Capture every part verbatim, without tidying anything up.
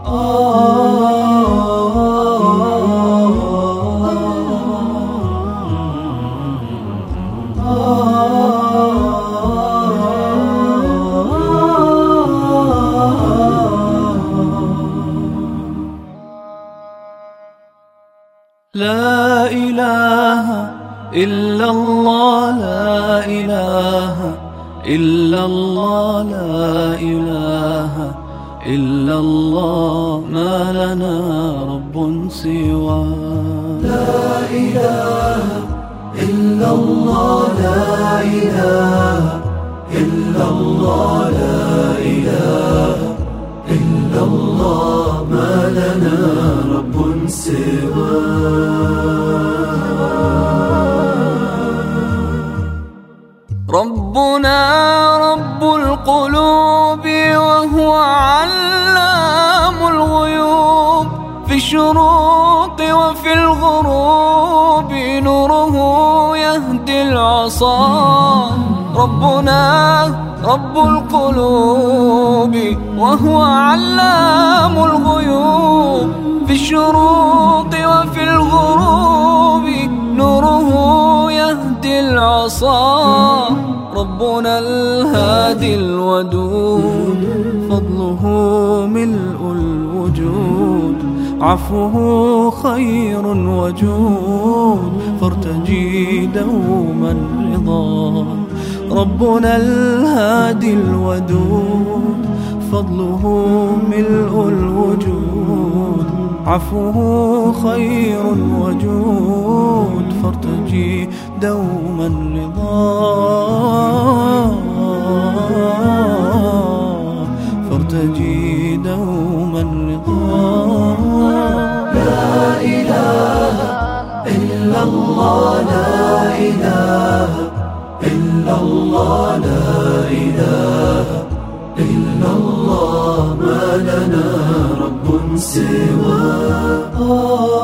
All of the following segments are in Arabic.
لا إله إلا الله، لا إله إلا الله، لا إله إلا الله، ما لنا رب سواه. لا إله إلا الله، لا إله إلا الله، لا إله إلا الله، ما لنا رب سواه. ربنا رب القلوب وهو علام الغيوب، في الشروق وفي الغروب نوره يهدي العصا. ربنا رب القلوب وهو علام الغيوب، في الشروق وفي الغروب نوره يهدي العصا. ربنا الهادي الودود، فضله ملء الوجود، عفوه خير وجود، فارتجي دوما رضا. ربنا الهادي الودود، فضله ملء الوجود، عفوه خير وجود، فارتجي دوما رضا، فارتجي دوما رضا. لا إله إلا الله، لا إله إلا الله، لا إله إلا الله، ما لنا رب سواه.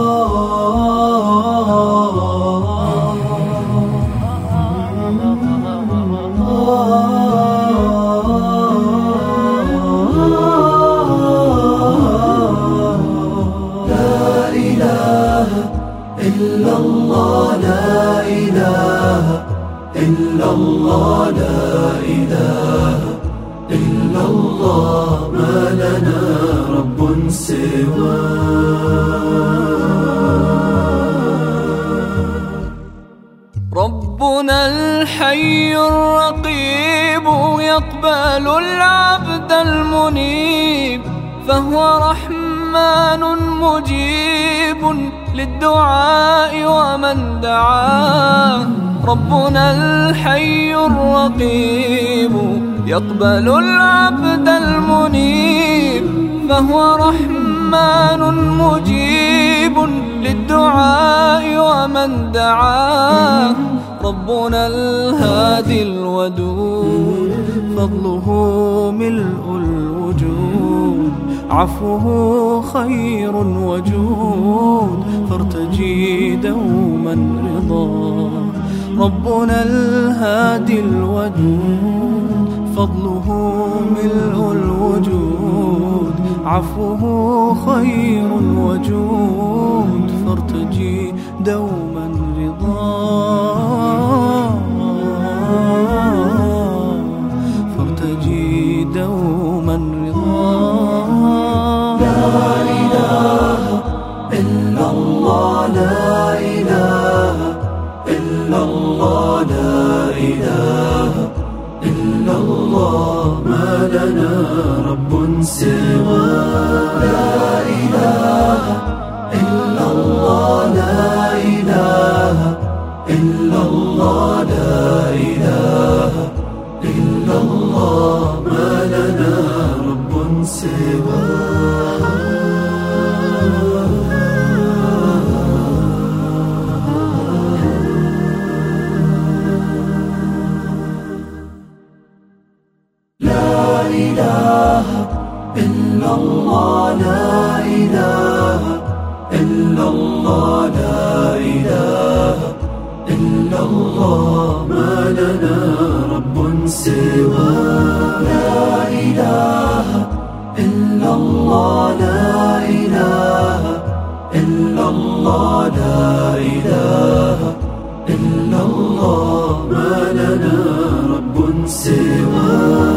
لا إله إلا الله، لا إله إلا الله، لا إله إلا الله، ما لنا رب سواه. ربنا الحي الرقيب يقبل العبد المنيب، فهو رحمن مجيب للدعاء ومن دعاه. ربنا الحي الرقيب يقبل العبد المنيب، فهو رحمن مجيب للدعاء ومن دعاه. ربنا الهادي الودود، فضله ملء الوجود، عفوه خير وجود، فارتجي دوما رضا. ربنا الهادي الودود، فضله ملء الوجود، عفوه خير وجود، فارتجي دوما رضا، فارتجي دوما رضا. لا إله إلا الله، لا إله إلا الله، لا إله إلا الله، ما لنا رب سواه. لا إله إلا الله، لا إله إلا الله، لا إله إلا الله، ما لنا رب سواه. لا إله إلا الله، لا إله إلا الله، لا إله إلا الله، ما لنا رب سواه. لا إله إلا الله، الله لا إله إلا الله ما لنا رب سواه